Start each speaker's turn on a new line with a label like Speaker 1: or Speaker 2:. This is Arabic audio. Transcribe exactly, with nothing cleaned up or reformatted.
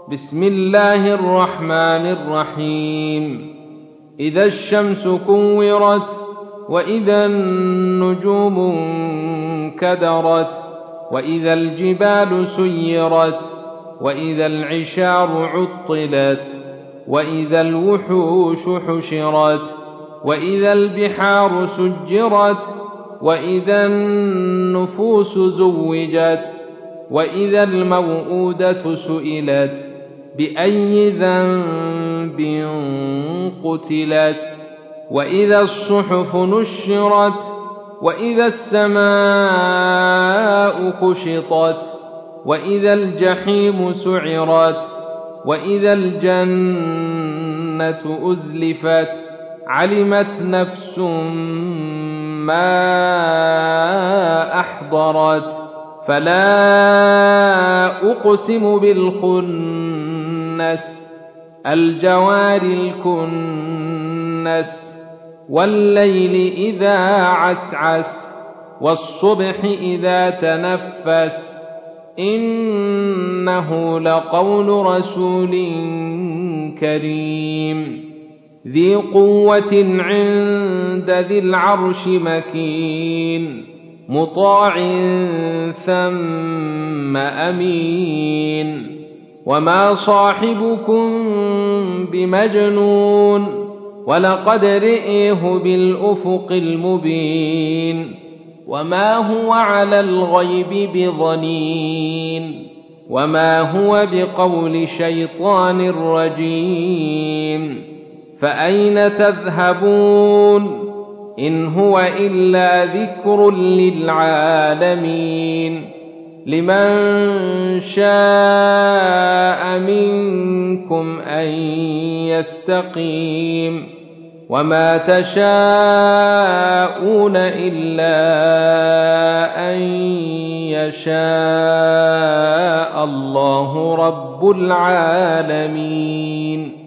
Speaker 1: بسم الله الرحمن الرحيم إذا الشمس كورت وإذا النجوم انكدرت وإذا الجبال سيرت وإذا العشار عطلت وإذا الوحوش حشرت وإذا البحار سجرت وإذا النفوس زوجت وإذا الموءودة سئلت بأي ذنب قتلت وإذا الصحف نشرت وإذا السماء كشطت وإذا الجحيم سعرت وإذا الجنة أزلفت علمت نفس ما أحضرت فلا أقسم بالخنس الجوار الكنس والليل إذا عسعس والصبح إذا تنفس إنه لقول رسول كريم ذي قوة عند ذي العرش مكين مطاع ثم أمين وما صاحبكم بمجنون ولقد رئيه بالأفق المبين وما هو على الغيب بضنين وما هو بقول شيطان رجيم فأين تذهبون إن هو إلا ذكر للعالمين لمن شاء منكم أن يستقيم وما تشاءون إلا أن يشاء الله رب العالمين.